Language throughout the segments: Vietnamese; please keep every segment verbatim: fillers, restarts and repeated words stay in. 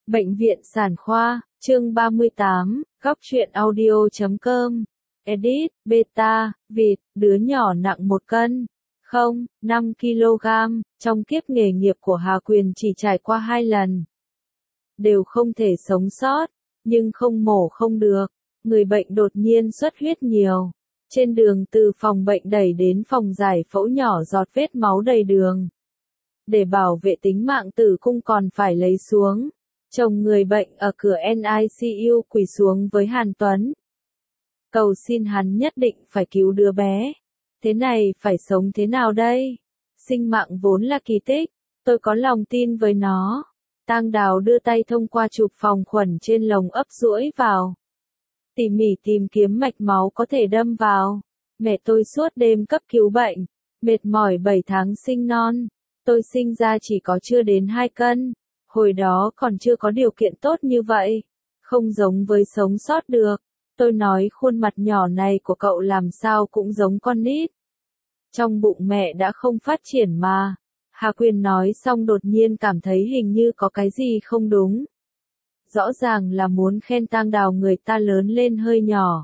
Bệnh viện Sản Khoa, chương ba mươi tám, góc truyện audio chấm com, edit, beta, vịt, đứa nhỏ nặng một cân, không, năm ki lô gam, trong kiếp nghề nghiệp của Hà Quyền chỉ trải qua hai lần. Đều không thể sống sót, nhưng không mổ không được, người bệnh đột nhiên xuất huyết nhiều. Trên đường từ phòng bệnh đẩy đến phòng giải phẫu nhỏ giọt vết máu đầy đường. Để bảo vệ tính mạng tử cung còn phải lấy xuống. Chồng người bệnh ở cửa en i xê u quỳ xuống với Hàn Tuấn. Cầu xin hắn nhất định phải cứu đứa bé. Thế này phải sống thế nào đây? Sinh mạng vốn là kỳ tích, tôi có lòng tin với nó. Tang Đào đưa tay thông qua chụp phòng khuẩn trên lồng ấp duỗi vào. Tỉ mỉ tìm kiếm mạch máu có thể đâm vào. Mẹ tôi suốt đêm cấp cứu bệnh, mệt mỏi bảy tháng sinh non. Tôi sinh ra chỉ có chưa đến hai cân. Hồi đó còn chưa có điều kiện tốt như vậy. Không giống với sống sót được. Tôi nói khuôn mặt nhỏ này của cậu làm sao cũng giống con nít. Trong bụng mẹ đã không phát triển mà. Hà Quyền nói xong đột nhiên cảm thấy hình như có cái gì không đúng. Rõ ràng là muốn khen Tang Đào người ta lớn lên hơi nhỏ.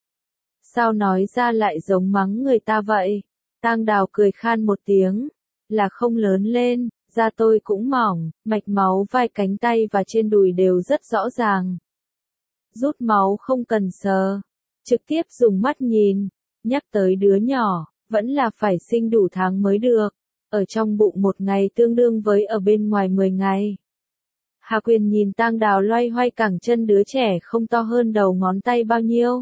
Sao nói ra lại giống mắng người ta vậy? Tang Đào cười khan một tiếng. Là không lớn lên, da tôi cũng mỏng, mạch máu vai cánh tay và trên đùi đều rất rõ ràng. Rút máu không cần sờ, trực tiếp dùng mắt nhìn. Nhắc tới đứa nhỏ, vẫn là phải sinh đủ tháng mới được. Ở trong bụng một ngày tương đương với ở bên ngoài mười ngày. Hà Quyền nhìn Tang Đào loay hoay cẳng chân đứa trẻ không to hơn đầu ngón tay bao nhiêu.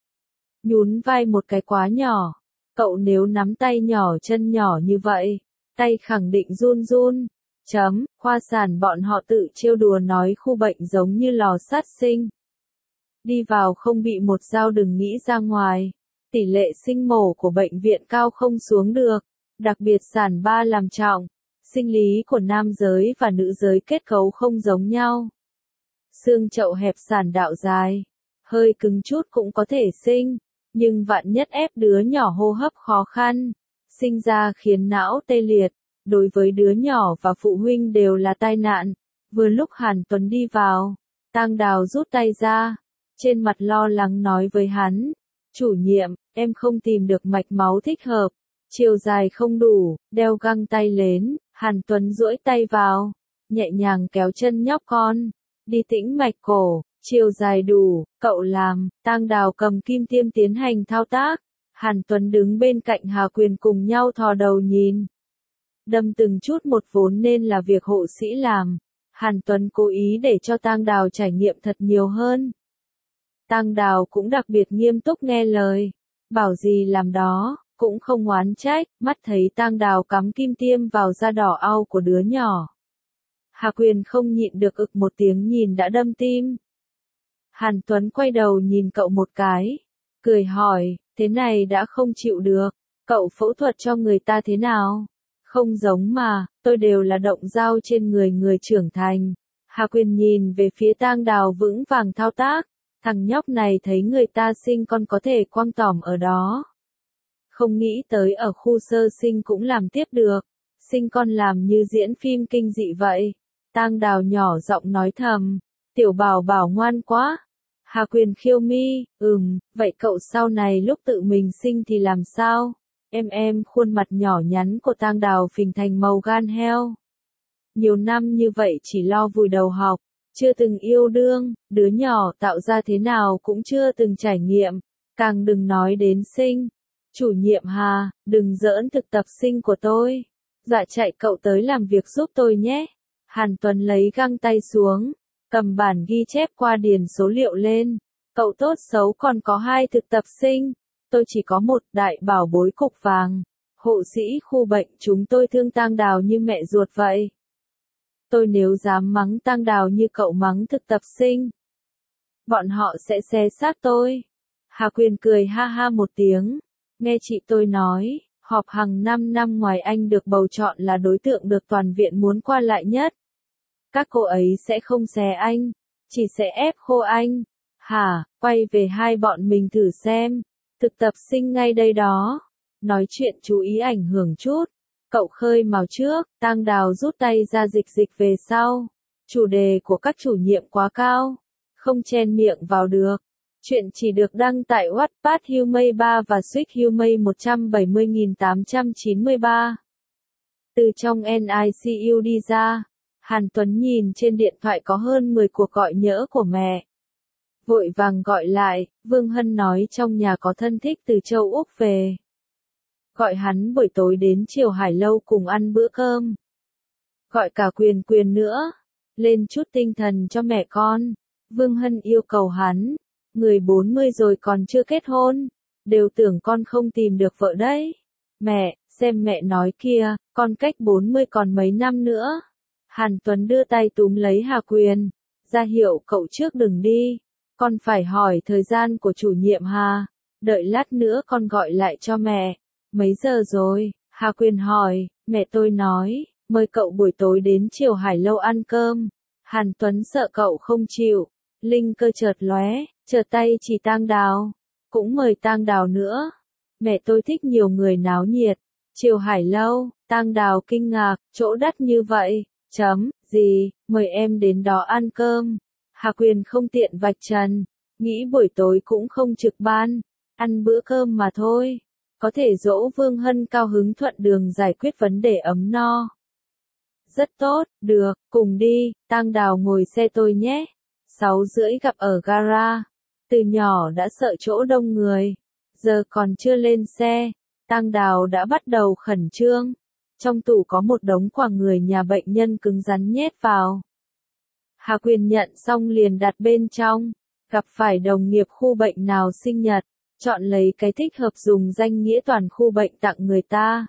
Nhún vai một cái quá nhỏ. Cậu nếu nắm tay nhỏ chân nhỏ như vậy, tay khẳng định run run. Chấm, khoa sản bọn họ tự trêu đùa nói khu bệnh giống như lò sát sinh. Đi vào không bị một dao đừng nghĩ ra ngoài. Tỷ lệ sinh mổ của bệnh viện cao không xuống được. Đặc biệt sản ba làm trọng. Sinh lý của nam giới và nữ giới kết cấu không giống nhau. Xương chậu hẹp sản đạo dài. Hơi cứng chút cũng có thể sinh. Nhưng vạn nhất ép đứa nhỏ hô hấp khó khăn. Sinh ra khiến não tê liệt. Đối với đứa nhỏ và phụ huynh đều là tai nạn. Vừa lúc Hàn Tuấn đi vào. Tang Đào rút tay ra. Trên mặt lo lắng nói với hắn. Chủ nhiệm, em không tìm được mạch máu thích hợp. Chiều dài không đủ, đeo găng tay lên. Hàn Tuấn duỗi tay vào. Nhẹ nhàng kéo chân nhóc con. Đi tĩnh mạch cổ. Chiều dài đủ, cậu làm. Tang Đào cầm kim tiêm tiến hành thao tác. Hàn Tuấn đứng bên cạnh Hà Quyền cùng nhau thò đầu nhìn. Đâm từng chút một vốn nên là việc hộ sĩ làm. Hàn Tuấn cố ý để cho Tang Đào trải nghiệm thật nhiều hơn. Tang Đào cũng đặc biệt nghiêm túc nghe lời. Bảo gì làm đó, cũng không oán trách. Mắt thấy Tang Đào cắm kim tiêm vào da đỏ au của đứa nhỏ. Hà Quyền không nhịn được ực một tiếng nhìn đã đâm tim. Hàn Tuấn quay đầu nhìn cậu một cái. Cười hỏi, thế này đã không chịu được. Cậu phẫu thuật cho người ta thế nào? Không giống mà, tôi đều là động dao trên người người trưởng thành. Hà Quyền nhìn về phía Tang Đào vững vàng thao tác. Thằng nhóc này thấy người ta sinh con có thể quăng tỏm ở đó. Không nghĩ tới ở khu sơ sinh cũng làm tiếp được. Sinh con làm như diễn phim kinh dị vậy. Tang Đào nhỏ giọng nói thầm. Tiểu Bảo Bảo ngoan quá. Hà Quyền khiêu mi, ừm, vậy cậu sau này lúc tự mình sinh thì làm sao? Em em khuôn mặt nhỏ nhắn của Tang Đào phình thành màu gan heo. Nhiều năm như vậy chỉ lo vùi đầu học, chưa từng yêu đương, đứa nhỏ tạo ra thế nào cũng chưa từng trải nghiệm, càng đừng nói đến sinh. Chủ nhiệm Hà, đừng giỡn thực tập sinh của tôi. Dạ chạy cậu tới làm việc giúp tôi nhé. Hàn Tuấn lấy găng tay xuống, cầm bản ghi chép qua điền số liệu lên. Cậu tốt xấu còn có hai thực tập sinh. Tôi chỉ có một đại bảo bối cục vàng. Hộ sĩ khu bệnh chúng tôi thương Tang Đào như mẹ ruột vậy. Tôi nếu dám mắng Tang Đào như cậu mắng thực tập sinh, bọn họ sẽ xé xác tôi. Hà Quyền cười ha ha một tiếng. Nghe chị tôi nói, họp hàng năm năm ngoài anh được bầu chọn là đối tượng được toàn viện muốn qua lại nhất. Các cô ấy sẽ không xé anh, chỉ sẽ ép khô anh. Hả, quay về hai bọn mình thử xem. Thực tập sinh ngay đây đó. Nói chuyện chú ý ảnh hưởng chút. Cậu khơi mào trước, Tang Đào rút tay ra dịch dịch về sau. Chủ đề của các chủ nhiệm quá cao, không chen miệng vào được. Chuyện chỉ được đăng tại Wattpad Humay ba và Suýt Humay một trăm bảy mươi nghìn tám trăm chín mươi ba. Từ trong en i xê u đi ra, Hàn Tuấn nhìn trên điện thoại có hơn mười cuộc gọi nhỡ của mẹ. Vội vàng gọi lại, Vương Hân nói trong nhà có thân thích từ châu Úc về. Gọi hắn buổi tối đến chiều Hải Lâu cùng ăn bữa cơm. Gọi cả Quyền Quyền nữa, lên chút tinh thần cho mẹ con. Vương Hân yêu cầu hắn, người bốn mươi rồi còn chưa kết hôn, đều tưởng con không tìm được vợ đấy. Mẹ, xem mẹ nói kia, con cách bốn mươi còn mấy năm nữa. Hàn Tuấn đưa tay túm lấy Hà Quyền, ra hiệu cậu trước đừng đi, con phải hỏi thời gian của chủ nhiệm Hà, đợi lát nữa con gọi lại cho mẹ. Mấy giờ rồi? Hà Quyền hỏi, mẹ tôi nói, mời cậu buổi tối đến chiều Hải Lâu ăn cơm. Hàn Tuấn sợ cậu không chịu, linh cơ chợt lóe, chợt tay chỉ Tang Đào, cũng mời Tang Đào nữa. Mẹ tôi thích nhiều người náo nhiệt. Chiều Hải Lâu, Tang Đào kinh ngạc, chỗ đắt như vậy, chấm, gì, mời em đến đó ăn cơm. Hà Quyền không tiện vạch trần, nghĩ buổi tối cũng không trực ban, ăn bữa cơm mà thôi, có thể dỗ Vương Hân cao hứng thuận đường giải quyết vấn đề ấm no. Rất tốt, được, cùng đi, Tang Đào ngồi xe tôi nhé. Sáu rưỡi gặp ở gara. Từ nhỏ đã sợ chỗ đông người, giờ còn chưa lên xe, Tang Đào đã bắt đầu khẩn trương. Trong tủ có một đống quà người nhà bệnh nhân cứng rắn nhét vào. Hà Quyền nhận xong liền đặt bên trong, gặp phải đồng nghiệp khu bệnh nào sinh nhật, chọn lấy cái thích hợp dùng danh nghĩa toàn khu bệnh tặng người ta.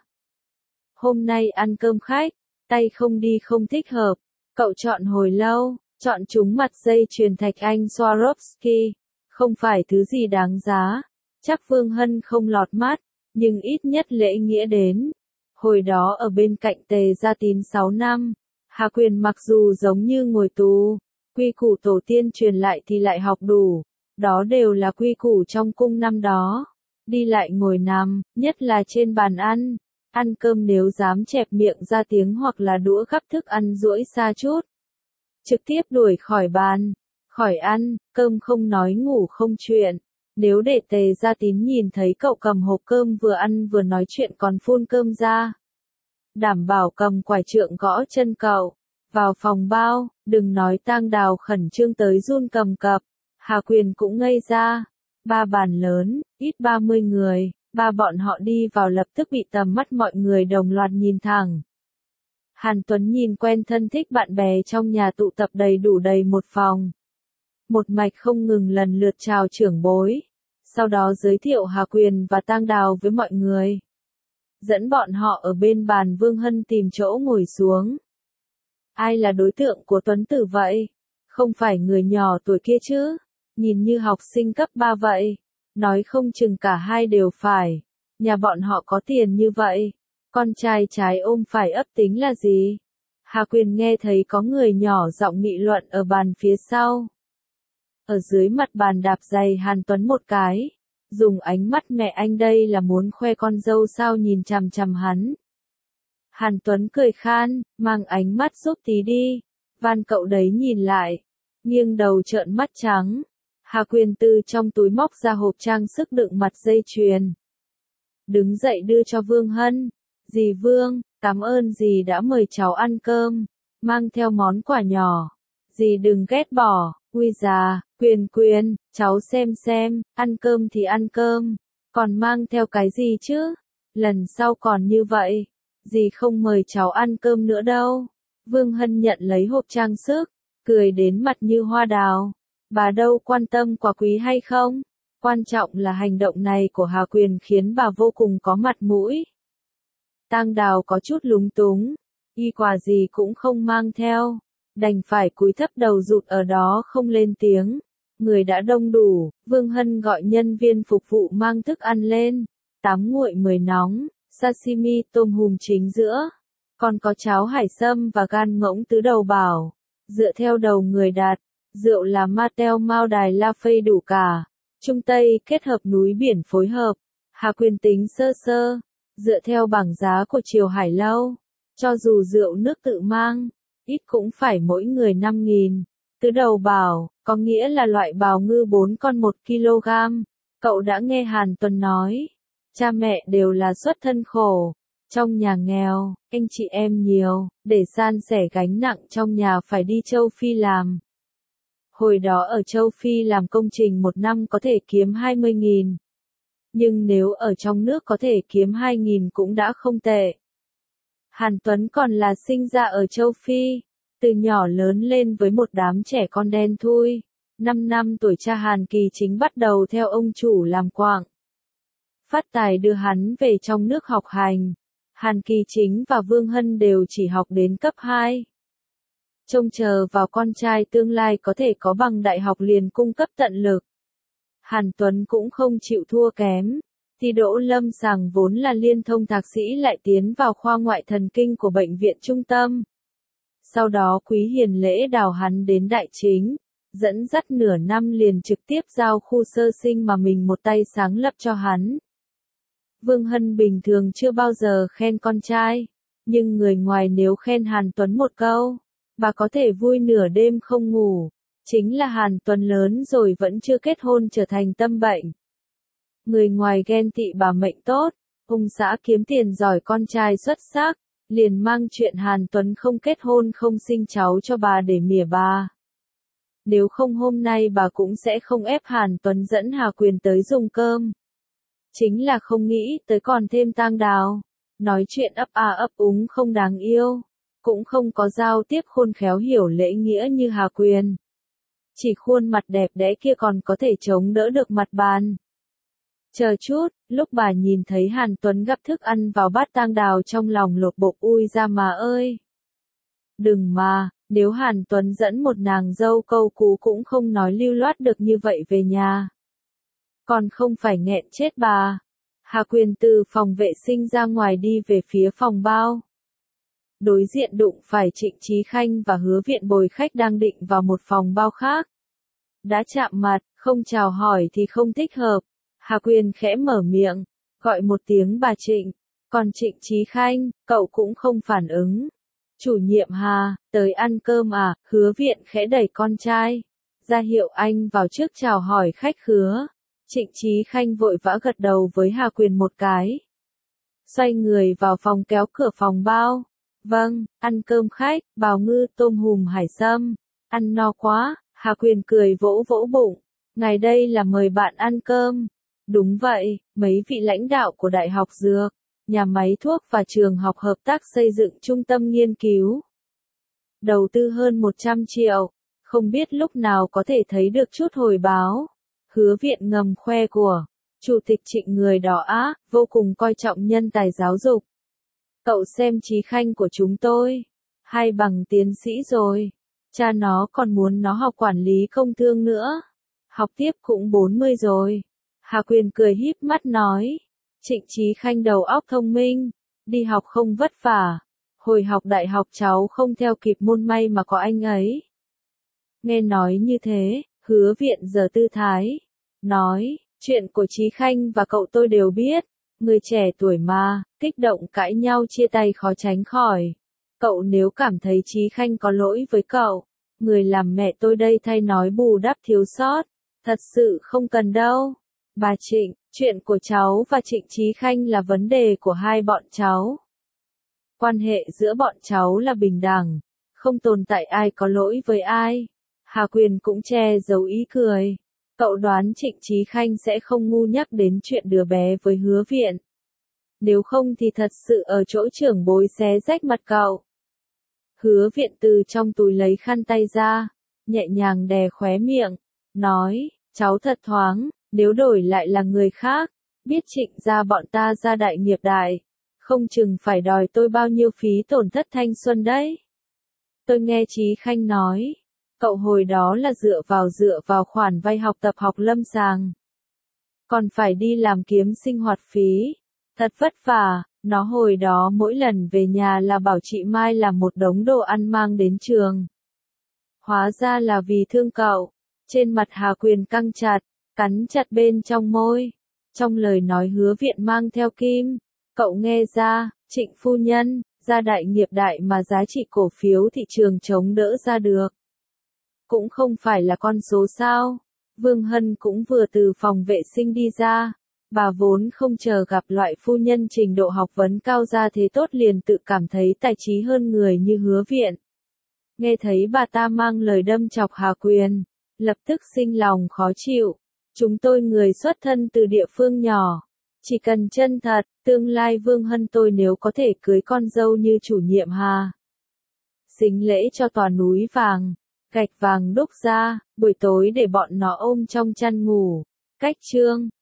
Hôm nay ăn cơm khách, tay không đi không thích hợp, cậu chọn hồi lâu, chọn trúng mặt dây chuyền thạch anh Swarovski, không phải thứ gì đáng giá, chắc Vương Hân không lọt mắt, nhưng ít nhất lễ nghĩa đến. Hồi đó ở bên cạnh Tề Gia Tín sáu năm, Hà Quyền mặc dù giống như ngồi tù, quy củ tổ tiên truyền lại thì lại học đủ, đó đều là quy củ trong cung năm đó. Đi lại ngồi nằm, nhất là trên bàn ăn, ăn cơm nếu dám chẹp miệng ra tiếng hoặc là đũa gắp thức ăn duỗi xa chút, trực tiếp đuổi khỏi bàn, khỏi ăn, cơm không nói ngủ không chuyện. Nếu để Tề Gia Tín nhìn thấy cậu cầm hộp cơm vừa ăn vừa nói chuyện còn phun cơm ra, đảm bảo cầm quải trượng gõ chân cậu. Vào phòng bao, đừng nói Tang Đào khẩn trương tới run cầm cập, Hà Quyền cũng ngây ra. Ba bàn lớn, ít ba mươi người, ba bọn họ đi vào lập tức bị tầm mắt mọi người đồng loạt nhìn thẳng. Hàn Tuấn nhìn quen thân thích bạn bè trong nhà tụ tập đầy đủ đầy một phòng. Một mạch không ngừng lần lượt chào trưởng bối, sau đó giới thiệu Hà Quyền và Tang Đào với mọi người. Dẫn bọn họ ở bên bàn Vương Hân tìm chỗ ngồi xuống. Ai là đối tượng của Tuấn Tử vậy? Không phải người nhỏ tuổi kia chứ? Nhìn như học sinh cấp ba vậy. Nói không chừng cả hai đều phải. Nhà bọn họ có tiền như vậy. Con trai trái ôm phải ấp tính là gì? Hà Quyền nghe thấy có người nhỏ giọng nghị luận ở bàn phía sau. Ở dưới mặt bàn đạp giày Hàn Tuấn một cái. Dùng ánh mắt mẹ anh đây là muốn khoe con dâu sao nhìn chằm chằm hắn. Hàn Tuấn cười khan, mang ánh mắt giúp tí đi. Van cậu đấy nhìn lại. Nghiêng đầu trợn mắt trắng. Hà Quyền từ trong túi móc ra hộp trang sức đựng mặt dây chuyền. Đứng dậy đưa cho Vương Hân. Dì Vương, cảm ơn dì đã mời cháu ăn cơm. Mang theo món quà nhỏ. Dì đừng ghét bỏ. Ui già, Quyền Quyền, cháu xem xem, ăn cơm thì ăn cơm. Còn mang theo cái gì chứ? Lần sau còn như vậy. Dì không mời cháu ăn cơm nữa đâu. Vương Hân nhận lấy hộp trang sức, cười đến mặt như hoa đào. Bà đâu quan tâm quà quý hay không? Quan trọng là hành động này của Hà Quyền khiến bà vô cùng có mặt mũi. Tang Đào có chút lúng túng, y quà gì cũng không mang theo, đành phải cúi thấp đầu rụt ở đó không lên tiếng. Người đã đông đủ, Vương Hân gọi nhân viên phục vụ mang thức ăn lên, tám nguội mười nóng, sashimi tôm hùm chính giữa, còn có cháo hải sâm và gan ngỗng tứ đầu bảo. Dựa theo đầu người đặt, rượu là Matel Mao Đài La Phây đủ cả, Trung Tây kết hợp núi biển phối hợp. Hà Quyền tính sơ sơ, dựa theo bảng giá của Triều Hải Lâu, cho dù rượu nước tự mang, ít cũng phải mỗi người năm nghìn. Tứ đầu bào, có nghĩa là loại bào ngư bốn con một ki lô gam. Cậu đã nghe Hàn Tuấn nói, cha mẹ đều là xuất thân khổ, trong nhà nghèo, anh chị em nhiều, để san sẻ gánh nặng trong nhà phải đi châu Phi làm. Hồi đó ở châu Phi làm công trình một năm có thể kiếm hai mươi nghìn. Nhưng nếu ở trong nước có thể kiếm hai nghìn cũng đã không tệ. Hàn Tuấn còn là sinh ra ở châu Phi, từ nhỏ lớn lên với một đám trẻ con đen thui. Năm năm tuổi cha Hàn Kỳ Chính bắt đầu theo ông chủ làm quạng. Phát tài đưa hắn về trong nước học hành. Hàn Kỳ Chính và Vương Hân đều chỉ học đến cấp hai. Trông chờ vào con trai tương lai có thể có bằng đại học liền cung cấp tận lực. Hàn Tuấn cũng không chịu thua kém. Thi đỗ lâm sàng vốn là liên thông thạc sĩ lại tiến vào khoa ngoại thần kinh của bệnh viện trung tâm. Sau đó Quý Hiền Lễ đào hắn đến Đại Chính, dẫn dắt nửa năm liền trực tiếp giao khu sơ sinh mà mình một tay sáng lập cho hắn. Vương Hân bình thường chưa bao giờ khen con trai, nhưng người ngoài nếu khen Hàn Tuấn một câu, bà có thể vui nửa đêm không ngủ. Chính là Hàn Tuấn lớn rồi vẫn chưa kết hôn trở thành tâm bệnh. Người ngoài ghen tị bà mệnh tốt, ông xã kiếm tiền giỏi con trai xuất sắc, liền mang chuyện Hàn Tuấn không kết hôn không sinh cháu cho bà để mỉa bà. Nếu không hôm nay bà cũng sẽ không ép Hàn Tuấn dẫn Hà Quyền tới dùng cơm. Chính là không nghĩ tới còn thêm tang đào. Nói chuyện ấp a ấp úng không đáng yêu. Cũng không có giao tiếp khôn khéo hiểu lễ nghĩa như Hà Quyền. Chỉ khuôn mặt đẹp đẽ kia còn có thể chống đỡ được mặt bàn. Chờ chút, lúc bà nhìn thấy Hàn Tuấn gắp thức ăn vào bát tang đào trong lòng lột bột ui ra mà ơi. Đừng mà, nếu Hàn Tuấn dẫn một nàng dâu câu cú cũng không nói lưu loát được như vậy về nhà. Còn không phải nghẹn chết bà. Hà Quyền từ phòng vệ sinh ra ngoài đi về phía phòng bao. Đối diện đụng phải Trịnh Chí Khanh và Hứa Viện bồi khách đang định vào một phòng bao khác. Đã chạm mặt, không chào hỏi thì không thích hợp. Hà Quyền khẽ mở miệng, gọi một tiếng bà Trịnh. Còn Trịnh Chí Khanh, cậu cũng không phản ứng. Chủ nhiệm Hà, tới ăn cơm à? Hứa Viện khẽ đẩy con trai. Ra hiệu anh vào trước chào hỏi khách khứa. Trịnh Chí Khanh vội vã gật đầu với Hà Quyền một cái. Xoay người vào phòng kéo cửa phòng bao. Vâng, ăn cơm khách, bào ngư, tôm hùm hải sâm. Ăn no quá, Hà Quyền cười vỗ vỗ bụng. Ngày đây là mời bạn ăn cơm. Đúng vậy, mấy vị lãnh đạo của Đại học Dược, nhà máy thuốc và trường học hợp tác xây dựng trung tâm nghiên cứu. Đầu tư hơn một trăm triệu, không biết lúc nào có thể thấy được chút hồi báo. Hứa Viện ngầm khoe của Chủ tịch Trịnh người đó á, vô cùng coi trọng nhân tài giáo dục. Cậu xem Chí Khanh của chúng tôi, hai bằng tiến sĩ rồi, cha nó còn muốn nó học quản lý công thương nữa. Học tiếp cũng bốn mươi rồi. Hà Quyền cười híp mắt nói, Trịnh Chí Khanh đầu óc thông minh, đi học không vất vả. Hồi học đại học cháu không theo kịp môn may mà có anh ấy. Nghe nói như thế, Hứa Viện giờ tư thái, nói, chuyện của Chí Khanh và cậu tôi đều biết, người trẻ tuổi mà, kích động cãi nhau chia tay khó tránh khỏi. Cậu nếu cảm thấy Chí Khanh có lỗi với cậu, người làm mẹ tôi đây thay nói bù đắp thiếu sót, thật sự không cần đâu. Bà Trịnh, chuyện của cháu và Trịnh Chí Khanh là vấn đề của hai bọn cháu. Quan hệ giữa bọn cháu là bình đẳng, không tồn tại ai có lỗi với ai. Hà Quyền cũng che giấu ý cười. Cậu đoán Trịnh Chí Khanh sẽ không ngu nhắc đến chuyện đứa bé với Hứa Viện. Nếu không thì thật sự ở chỗ trưởng bối xé rách mặt cậu. Hứa Viện từ trong túi lấy khăn tay ra, nhẹ nhàng đè khóe miệng, nói, cháu thật thoáng, nếu đổi lại là người khác, biết Trịnh gia bọn ta ra đại nghiệp đại, không chừng phải đòi tôi bao nhiêu phí tổn thất thanh xuân đấy. Tôi nghe Chí Khanh nói, cậu hồi đó là dựa vào dựa vào khoản vay học tập học lâm sàng. Còn phải đi làm kiếm sinh hoạt phí. Thật vất vả, nó hồi đó mỗi lần về nhà là bảo chị Mai làm một đống đồ ăn mang đến trường. Hóa ra là vì thương cậu. Trên mặt Hà Quyền căng chặt, cắn chặt bên trong môi. Trong lời nói Hứa Viện mang theo kim. Cậu nghe ra, Trịnh phu nhân, gia đại nghiệp đại mà giá trị cổ phiếu thị trường chống đỡ ra được. Cũng không phải là con số sao. Vương Hân cũng vừa từ phòng vệ sinh đi ra. Bà vốn không chờ gặp loại phu nhân trình độ học vấn cao ra thế tốt liền tự cảm thấy tài trí hơn người như Hứa Viện. Nghe thấy bà ta mang lời đâm chọc Hà Quyền, lập tức sinh lòng khó chịu. Chúng tôi người xuất thân từ địa phương nhỏ. Chỉ cần chân thật, tương lai Vương Hân tôi nếu có thể cưới con dâu như chủ nhiệm Hà. Xính lễ cho tòa núi vàng, gạch vàng đúc ra, buổi tối để bọn nó ôm trong chăn ngủ. Cách chương